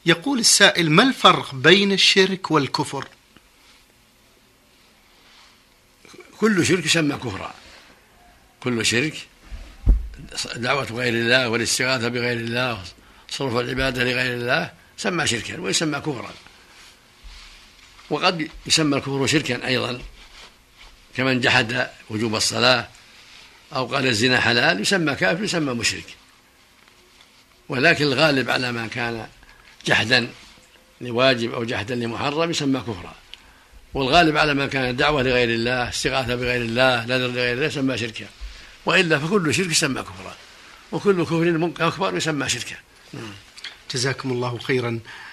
يقول السائل: ما الفرق بين الشرك والكفر؟ كل شرك يسمى كفرا، كل شرك، دعوة غير الله والاستغاثة بغير الله صرف العبادة لغير الله سمى شركا ويسمى كفرا. وقد يسمى الكفر شركا أيضا، كمن جحد وجوب الصلاة أو قال الزنا حلال يسمى كافر يسمى مشرك. ولكن الغالب على ما كان جحدا لواجب أو جحدا لمحرم يسمى كفرا، والغالب على ما كان دعوة لغير الله استغاثة بغير الله نذر لغير الله يسمى شركا. وإلا فكل شرك يسمى كفرا، وكل كفر أكبر يسمى شركا. جزاكم الله خيرا.